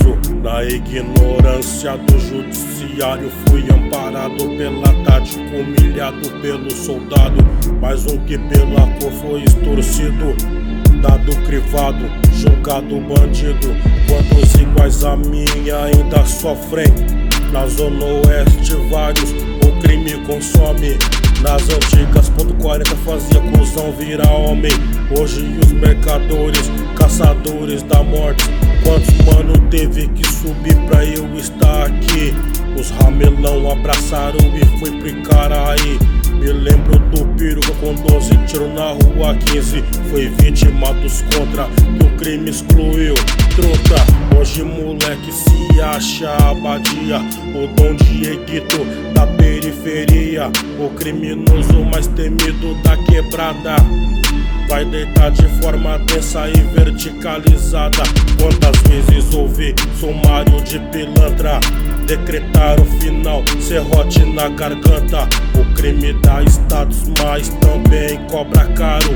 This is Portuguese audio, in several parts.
preso na ignorância do judiciário. Fui amparado pela tática, humilhado pelo soldado. Mais um que pela cor foi extorcido, dado crivado, julgado bandido. Quantos iguais a mim ainda sofrem? Na zona oeste vários o crime consome. Nas antigas ponto 40 fazia cuzão virar homem. Hoje os mercadores, caçadores da morte. Quantos mano teve que subir pra eu estar aqui? Os ramelão abraçaram e foi pro Caraí. Me lembro do peruca com 12 tiros na rua 15. Foi vítima dos contra que o crime excluiu. Truta, hoje moleque se acha abadia, o Dom Dieguito da periferia, o criminoso mais temido da quebrada. Vai deitar de forma densa e verticalizada. Quantas vezes ouvi sumário de pilantra decretar o final, serrote na garganta. O crime dá status, mas também cobra caro.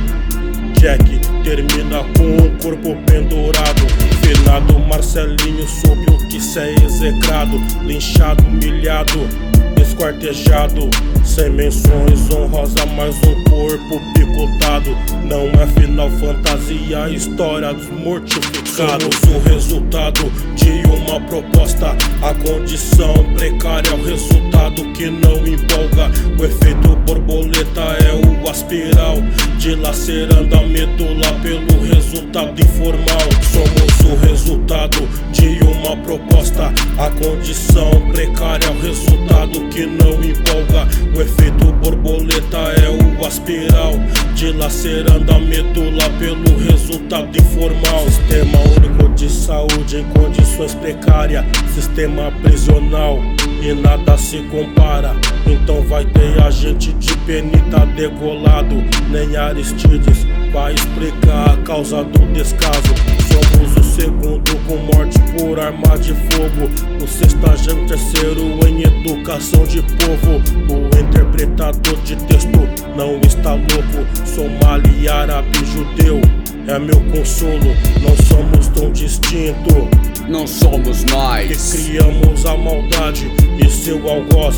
Jack termina com um corpo pendurado. Finado Marcelinho sob o que se é execrado. Linchado, humilhado, esquartejado. Sem menções honrosas, mais um corpo picotado. Não é final fantasia, história dos mortificados. Somos o resultado de uma proposta. A condição precária é o resultado que não empolga. O efeito borboleta é o aspiral, dilacerando a medula pelo resultado informal. Somos o resultado de uma proposta. A condição precária é o resultado que não empolga. O efeito borboleta é o aspiral, dilacerando a medula pelo resultado informal. Sistema único de saúde em condições precárias, sistema prisional e nada se compara. Então vai ter agente de penita degolado. Nem Aristides vai explicar a causa do descaso. Somos o segundo com morte por arma de fogo, o sextagésimo terceiro em educação de povo. O interpretador de texto não está louco. Somali, árabe, judeu é meu consolo. Não somos tão distintos, não somos nós que criamos a maldade e seu algoz.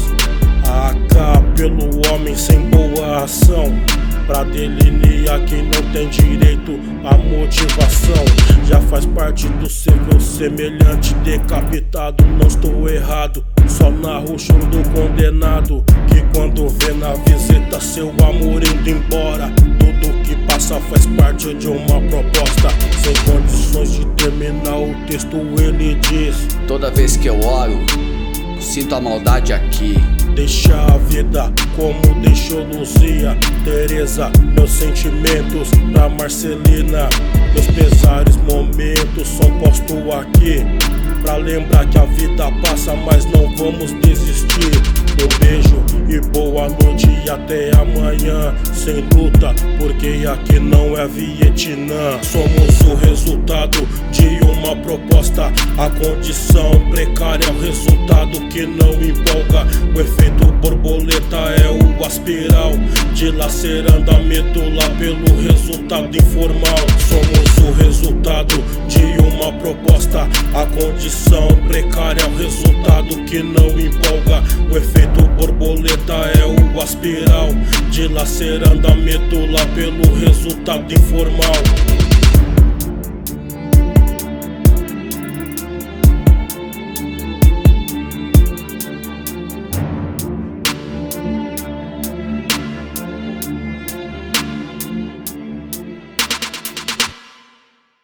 A AK pelo homem sem boa ação, pra delinear quem não tem direito à motivação. Já faz parte do seu semelhante decapitado. Não estou errado, só narro o choro do condenado, que quando vê na visita seu amor indo embora. Tudo que passa faz parte de uma proposta. Sem condições de terminar o texto ele diz: toda vez que eu oro, sinto a maldade aqui. Deixa a vida como deixou Luzia, Teresa, meus sentimentos pra Marcelina. Meus pesares momentos são postos aqui, pra lembrar que a vida passa, mas não vamos desistir. Um beijo e boa noite e até amanhã. Sem luta, porque aqui não é Vietnã. Somos o resultado de uma proposta. A condição precária é o resultado que não empolga. O efeito borboleta é o aspiral, dilacerando a medula pelo resultado informal. Somos o resultado de uma proposta. A condição precária é o resultado que não empolga. O efeito borboleta é o aspiral, dilacerando a medula pelo resultado informal.